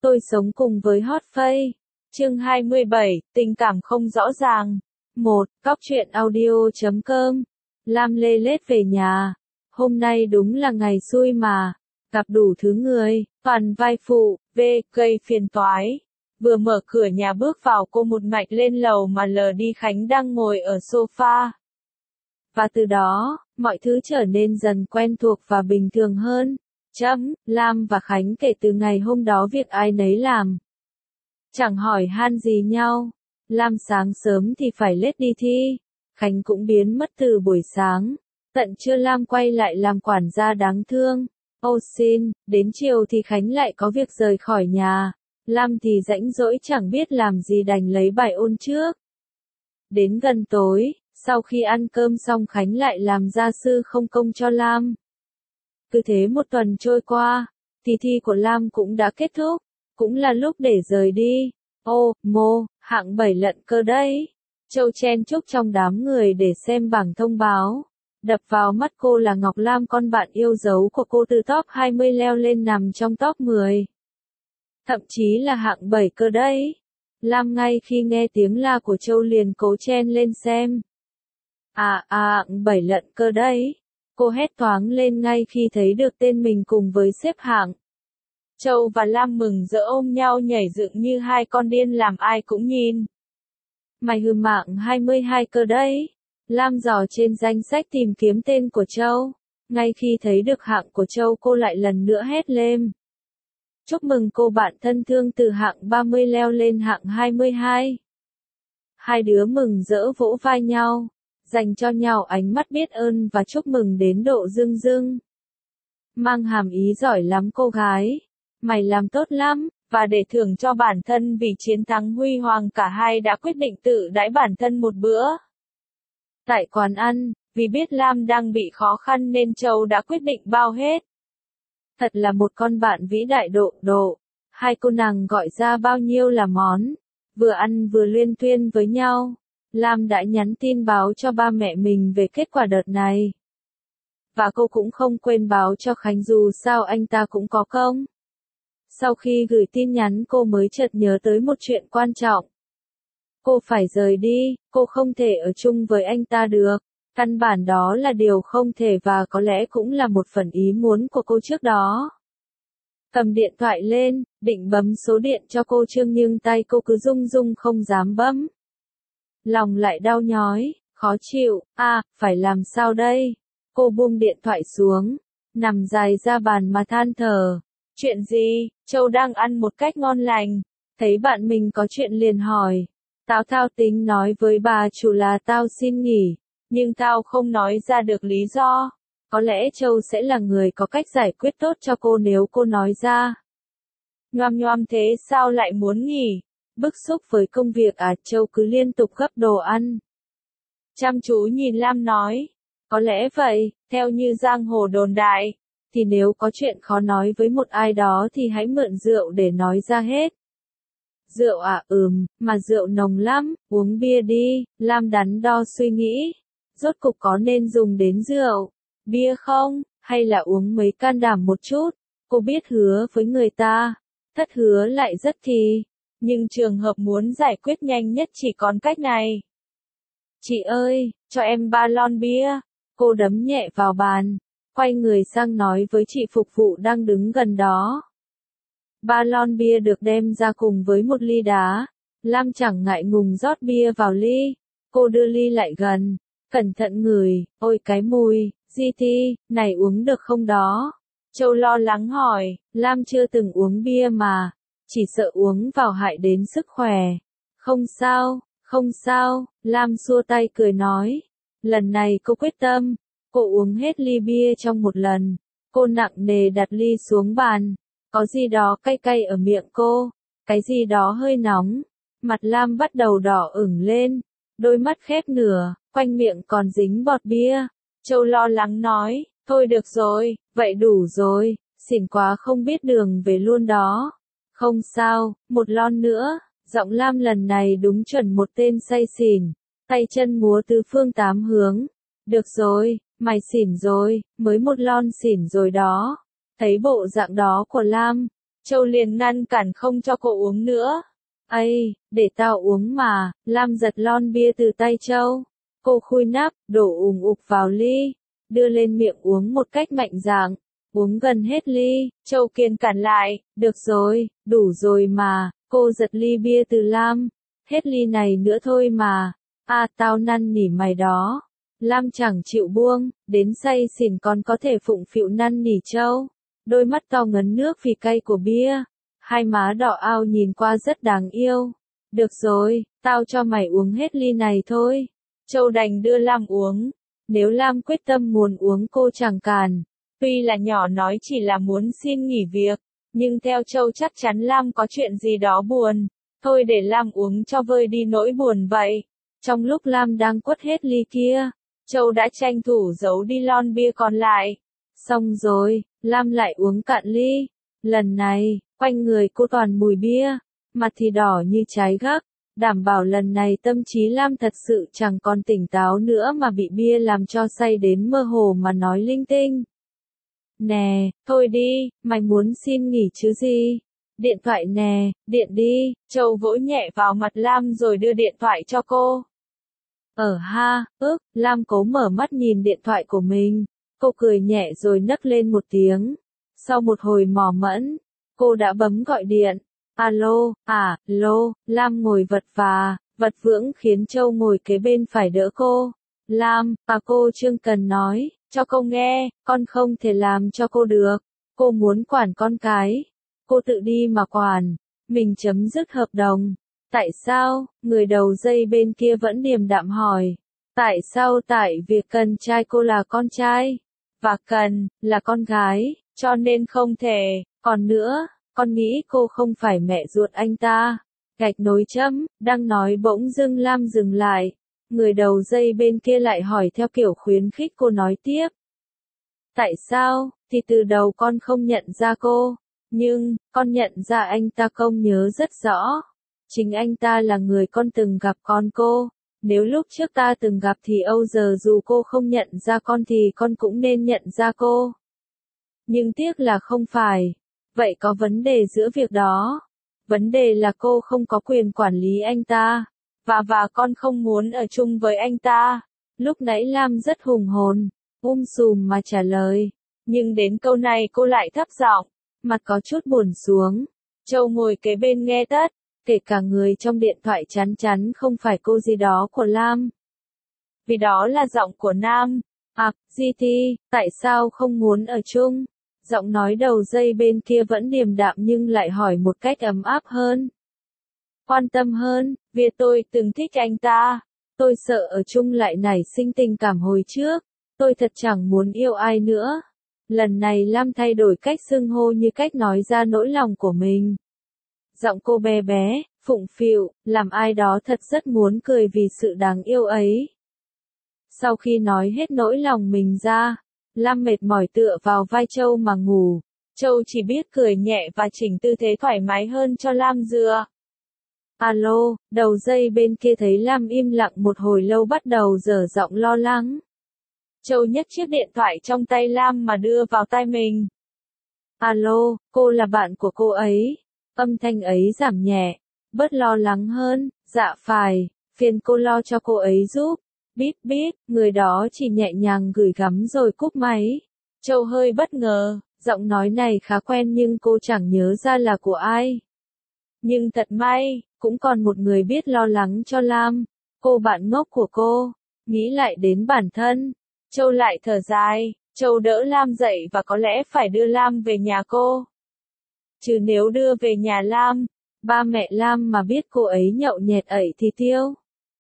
Tôi sống cùng với Hot Face. Chương 27, tình cảm không rõ ràng. 1. Cóc truyện audio.com. Lam lê lết về nhà. Hôm nay đúng là ngày xui mà. Gặp đủ thứ người, toàn vai phụ, gây phiền toái. Vừa mở cửa nhà bước vào cô một mạch lên lầu mà lờ đi Khánh đang ngồi ở sofa. Và từ đó, mọi thứ trở nên dần quen thuộc và bình thường hơn. Lam và Khánh kể từ ngày hôm đó việc ai nấy làm. Chẳng hỏi han gì nhau. Lam sáng sớm thì phải lết đi thi. Khánh cũng biến mất từ buổi sáng. Tận trưa Lam quay lại làm quản gia đáng thương. Đến chiều thì Khánh lại có việc rời khỏi nhà. Lam thì rãnh rỗi chẳng biết làm gì đành lấy bài ôn trước. Đến gần tối, sau khi ăn cơm xong Khánh lại làm gia sư không công cho Lam. Cứ thế một tuần trôi qua, thì thi của Lam cũng đã kết thúc, cũng là lúc để rời đi. Hạng 7 lận cơ đấy. Châu chen chúc trong đám người để xem bảng thông báo. Đập vào mắt cô là Ngọc Lam, con bạn yêu dấu của cô, từ top 20 leo lên nằm trong top 10. Thậm chí là hạng 7 cơ đấy. Lam ngay khi nghe tiếng la của Châu liền cố chen lên xem. Hạng 7 lận cơ đấy. Cô hét toáng lên ngay khi thấy được tên mình cùng với xếp hạng. Châu và Lam mừng rỡ ôm nhau nhảy dựng như hai con điên làm ai cũng nhìn. Mày hạng 22 cơ đấy. Lam dò trên danh sách tìm kiếm tên của Châu. Ngay khi thấy được hạng của Châu cô lại lần nữa hét lên. Chúc mừng cô bạn thân thương, từ hạng 30 leo lên hạng 22. Hai đứa mừng rỡ vỗ vai nhau, dành cho nhau ánh mắt biết ơn và chúc mừng đến độ rưng rưng. Mang hàm ý giỏi lắm cô gái. Mày làm tốt lắm. Và để thưởng cho bản thân vì chiến thắng huy hoàng, cả hai đã quyết định tự đãi bản thân một bữa. Tại quán ăn, vì biết Lam đang bị khó khăn nên Châu đã quyết định bao hết. Thật là một con bạn vĩ đại độ. Hai cô nàng gọi ra bao nhiêu là món. Vừa ăn vừa luyên thuyên với nhau. Lam đã nhắn tin báo cho ba mẹ mình về kết quả đợt này. Và cô cũng không quên báo cho Khánh, dù sao anh ta cũng có công. Sau khi gửi tin nhắn cô mới chợt nhớ tới một chuyện quan trọng. Cô phải rời đi, cô không thể ở chung với anh ta được. Căn bản đó là điều không thể và có lẽ cũng là một phần ý muốn của cô trước đó. Cầm điện thoại lên, định bấm số điện cho cô Trương nhưng tay cô cứ rung rung không dám bấm. Lòng lại đau nhói, khó chịu, phải làm sao đây? Cô buông điện thoại xuống, nằm dài ra bàn mà than thở. Chuyện gì? Châu đang ăn một cách ngon lành, thấy bạn mình có chuyện liền hỏi. Tao tính nói với bà chủ là tao xin nghỉ, nhưng tao không nói ra được lý do. Có lẽ Châu sẽ là người có cách giải quyết tốt cho cô nếu cô nói ra. Nhoăm thế sao lại muốn nghỉ? Bức xúc với công việc Châu cứ liên tục gấp đồ ăn. Chăm chú nhìn Lam nói. Có lẽ vậy, theo như giang hồ đồn đại, thì nếu có chuyện khó nói với một ai đó thì hãy mượn rượu để nói ra hết. Rượu mà rượu nồng lắm, uống bia đi. Lam đắn đo suy nghĩ. Rốt cục có nên dùng đến rượu, bia không, hay là uống mấy can đảm một chút. Cô biết hứa với người ta, thất hứa lại rất thì. Nhưng trường hợp muốn giải quyết nhanh nhất chỉ còn cách này. Chị ơi, cho em 3 lon bia. Cô đấm nhẹ vào bàn, quay người sang nói với chị phục vụ đang đứng gần đó. 3 lon bia được đem ra cùng với một ly đá. Lam chẳng ngại ngùng rót bia vào ly. Cô đưa ly lại gần, cẩn thận ngửi, ôi cái mùi, này uống được không đó? Châu lo lắng hỏi, Lam chưa từng uống bia mà, chỉ sợ uống vào hại đến sức khỏe. Không sao, Lam xua tay cười nói. Lần này cô quyết tâm, cô uống hết ly bia trong một lần. Cô nặng nề đặt ly xuống bàn. Có gì đó cay cay ở miệng cô, cái gì đó hơi nóng. Mặt Lam bắt đầu đỏ ửng lên, đôi mắt khép nửa, quanh miệng còn dính bọt bia. Châu lo lắng nói, thôi được rồi, vậy đủ rồi, xỉn quá không biết đường về luôn đó. Không sao, một lon nữa. Giọng Lam lần này đúng chuẩn một tên say xỉn, tay chân múa tứ phương tám hướng. Được rồi, mày xỉn rồi, mới một lon xỉn rồi đó. Thấy bộ dạng đó của Lam, Châu liền ngăn cản không cho cô uống nữa. Ây, để tao uống mà, Lam giật lon bia từ tay Châu. Cô khui nắp, đổ ùn ục vào ly, đưa lên miệng uống một cách mạnh dạn. Uống gần hết ly, Châu kiên cản lại, được rồi, đủ rồi mà, cô giật ly bia từ Lam. Hết ly này nữa thôi mà. Tao năn nỉ mày đó. Lam chẳng chịu buông, đến say xỉn còn có thể phụng phịu năn nỉ Châu. Đôi mắt to ngấn nước vì cay của bia. Hai má đỏ ao nhìn qua rất đáng yêu. Được rồi, tao cho mày uống hết ly này thôi. Châu đành đưa Lam uống. Nếu Lam quyết tâm muốn uống cô chẳng cản. Tuy là nhỏ nói chỉ là muốn xin nghỉ việc, nhưng theo Châu chắc chắn Lam có chuyện gì đó buồn. Thôi để Lam uống cho vơi đi nỗi buồn vậy. Trong lúc Lam đang quất hết ly kia, Châu đã tranh thủ giấu đi lon bia còn lại. Xong rồi, Lam lại uống cạn ly. Lần này, quanh người cô toàn mùi bia, mặt thì đỏ như trái gấc. Đảm bảo lần này tâm trí Lam thật sự chẳng còn tỉnh táo nữa mà bị bia làm cho say đến mơ hồ mà nói linh tinh. Nè, thôi đi, mày muốn xin nghỉ chứ gì? Điện thoại nè, điện đi. Châu vỗ nhẹ vào mặt Lam rồi đưa điện thoại cho cô. Lam cố mở mắt nhìn điện thoại của mình. Cô cười nhẹ rồi nấc lên một tiếng. Sau một hồi mò mẫm, cô đã bấm gọi điện. Alo, Lam ngồi vật vững khiến Châu ngồi kế bên phải đỡ cô. Lam, cô Trương Cần nói, cho cô nghe, con không thể làm cho cô được. Cô muốn quản con cái. Cô tự đi mà quản. Mình chấm dứt hợp đồng. Tại sao? Người đầu dây bên kia vẫn điềm đạm hỏi. Tại sao? Tại việc Cần trai cô là con trai. Và Cần là con gái, cho nên không thể. Còn nữa, con nghĩ cô không phải mẹ ruột anh ta. Gạch nối chấm, đang nói bỗng dưng Lam dừng lại. Người đầu dây bên kia lại hỏi theo kiểu khuyến khích cô nói tiếp. Tại sao? Thì từ đầu con không nhận ra cô. Nhưng, con nhận ra anh ta không nhớ rất rõ. Chính anh ta là người con từng gặp con cô. Nếu lúc trước ta từng gặp thì âu giờ dù cô không nhận ra con thì con cũng nên nhận ra cô. Nhưng tiếc là không phải. Vậy có vấn đề giữa việc đó. Vấn đề là cô không có quyền quản lý anh ta. Và con không muốn ở chung với anh ta. Lúc nãy Lam rất hùng hồn, sùm mà trả lời. Nhưng đến câu này cô lại thấp giọng, mặt có chút buồn xuống. Châu ngồi kế bên nghe tất, kể cả người trong điện thoại chắn chắn không phải cô gì đó của Lam. Vì đó là giọng của nam. GT, tại sao không muốn ở chung? Giọng nói đầu dây bên kia vẫn điềm đạm nhưng lại hỏi một cách ấm áp hơn. Quan tâm hơn, vì tôi từng thích anh ta. Tôi sợ ở chung lại nảy sinh tình cảm hồi trước. Tôi thật chẳng muốn yêu ai nữa. Lần này Lam thay đổi cách xưng hô như cách nói ra nỗi lòng của mình. Giọng cô bé bé, phụng phịu, làm ai đó thật rất muốn cười vì sự đáng yêu ấy. Sau khi nói hết nỗi lòng mình ra, Lam mệt mỏi tựa vào vai Châu mà ngủ. Châu chỉ biết cười nhẹ và chỉnh tư thế thoải mái hơn cho Lam dựa. Alo, đầu dây bên kia thấy Lam im lặng một hồi lâu bắt đầu dở giọng lo lắng. Châu nhấc chiếc điện thoại trong tay Lam mà đưa vào tai mình. Alo, cô là bạn của cô ấy. Âm thanh ấy giảm nhẹ, bớt lo lắng hơn. Dạ phải, phiền cô lo cho cô ấy giúp. Bíp bíp, người đó chỉ nhẹ nhàng gửi gắm rồi cúp máy. Châu hơi bất ngờ, giọng nói này khá quen nhưng cô chẳng nhớ ra là của ai. Nhưng thật may, cũng còn một người biết lo lắng cho Lam. Cô bạn ngốc của cô. Nghĩ lại đến bản thân, Châu lại thở dài. Châu đỡ Lam dậy và có lẽ phải đưa Lam về nhà cô. Chứ nếu đưa về nhà Lam, ba mẹ Lam mà biết cô ấy nhậu nhẹt ẩy thì tiêu.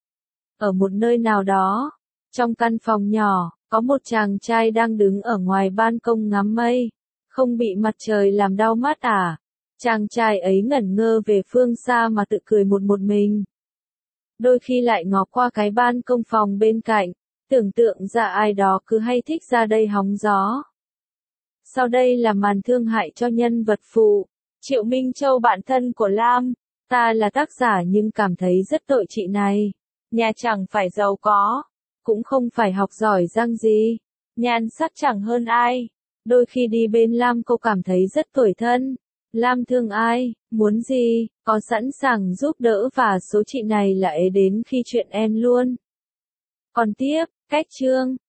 Ở một nơi nào đó, trong căn phòng nhỏ, có một chàng trai đang đứng ở ngoài ban công ngắm mây. Không bị mặt trời làm đau mắt à? Chàng trai ấy ngẩn ngơ về phương xa mà tự cười một mình. Đôi khi lại ngó qua cái ban công phòng bên cạnh, tưởng tượng ra ai đó cứ hay thích ra đây hóng gió. Sau đây là màn thương hại cho nhân vật phụ. Triệu Minh Châu bạn thân của Lam. Ta là tác giả nhưng cảm thấy rất tội chị này. Nhà chẳng phải giàu có, cũng không phải học giỏi giang gì. Nhan sắc chẳng hơn ai. Đôi khi đi bên Lam cô cảm thấy rất tủi thân. Lam thương ai, muốn gì, có sẵn sàng giúp đỡ và số chị này là ế đến khi chuyện end luôn. Còn tiếp, cách chương